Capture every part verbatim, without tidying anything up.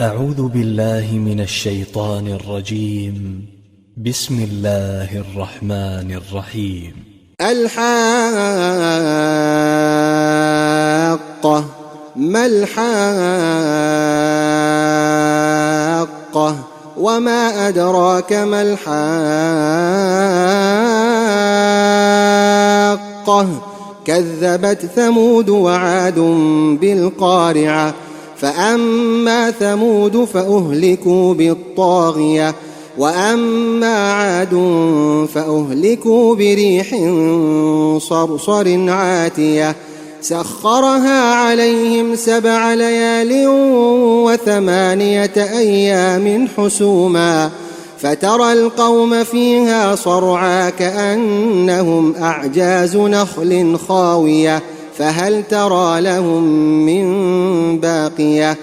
أعوذ بالله من الشيطان الرجيم. بسم الله الرحمن الرحيم. الحاقة. ما الحاقة؟ وما أدراك ما الحاقة؟ كذبت ثمود وعاد بالقارعة. فأما ثمود فأهلكوا بالطاغية، وأما عاد فأهلكوا بريح صرصر عاتية سخرها عليهم سبع ليال وثمانية أيام حسوما، فترى القوم فيها صرعى كأنهم أعجاز نخل خاوية، فهل ترى لهم من باقية؟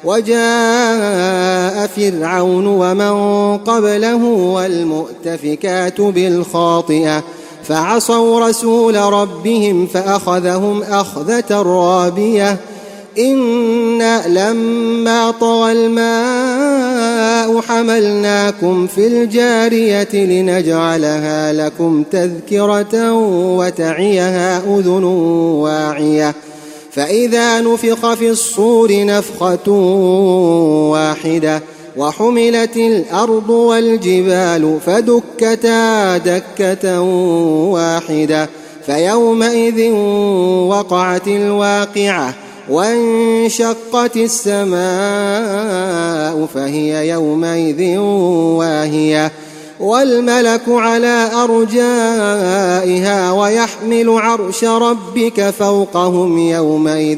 وجاء فرعون ومن قبله والمؤتفكات بالخاطئة فعصوا رسول ربهم فأخذهم أخذة رابية. إنا لما طغى الماء حملناكم في الجارية لنجعلها لكم تذكرة وتعيها أذن واعية. فإذا نفخ في الصور نفخة واحدة وحملت الأرض والجبال فدكتا دكة واحدة فيومئذ وقعت الواقعة وانشقت السماء فهي يومئذ واهية، والملك على أرجائها ويحمل عرش ربك فوقهم يومئذ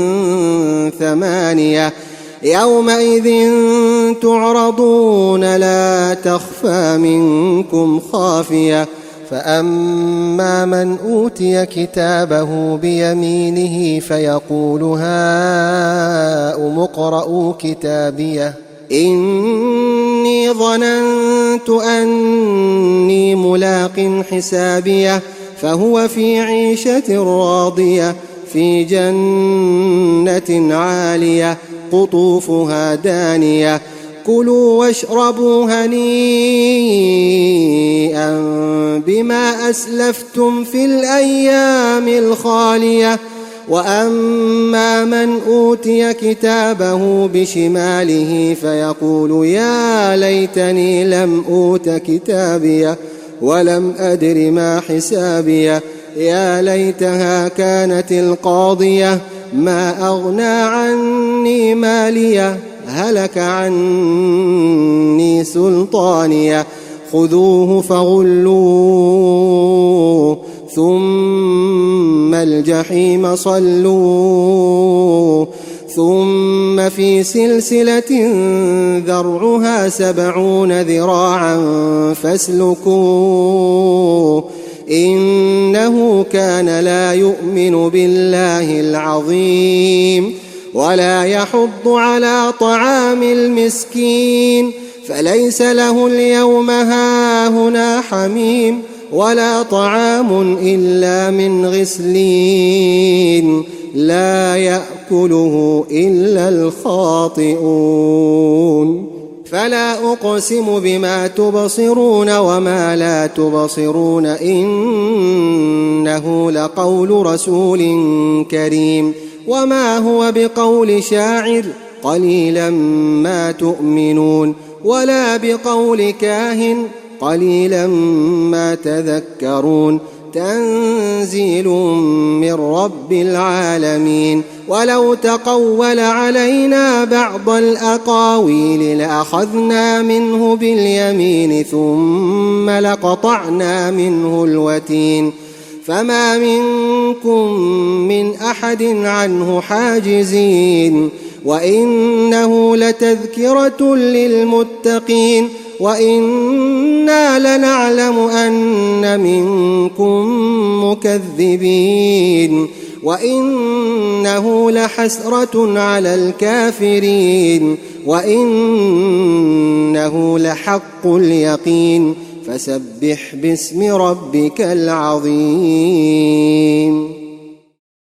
ثمانية. يومئذ تعرضون لا تخفى منكم خافية. فأما من أوتي كتابه بيمينه فيقول هاؤم اقرءوا كتابيه إني ظننت أني ملاق حسابيه فهو في عيشة راضية في جنة عالية قطوفها دانية. كلوا واشربوا هنيئا بما أسلفتم في الأيام الخالية. وأما من أوتي كتابه بشماله فيقول يا ليتني لم أوت كتابيه ولم أدر ما حسابيه يا ليتها كانت القاضية ما أغنى عني ماليه هلك عني سلطانيه. خذوه فغلوه ثم الجحيم صلوه ثم في سلسلة ذرعها سبعون ذراعا فاسلكوه إنه كان لا يؤمن بالله العظيم ولا يحض على طعام المسكين فليس له اليوم هاهنا حميم ولا طعام إلا من غسلين لا يأكله إلا الخاطئون. فلا أقسم بما تبصرون وما لا تبصرون إنه لقول رسول كريم وما هو بقول شاعر قليلا ما تؤمنون ولا بقول كاهن قليلا ما تذكرون. تنزيل من رب العالمين. ولو تقول علينا بعض الأقاويل لأخذنا منه باليمين ثم لقطعنا منه الوتين فما منكم من أحد عنه حاجزين. وإنه لتذكرة للمتقين وإنا لنعلم أن منكم مكذبين وإنه لحسرة على الكافرين وإنه لحق اليقين. فسبح باسم ربك العظيم.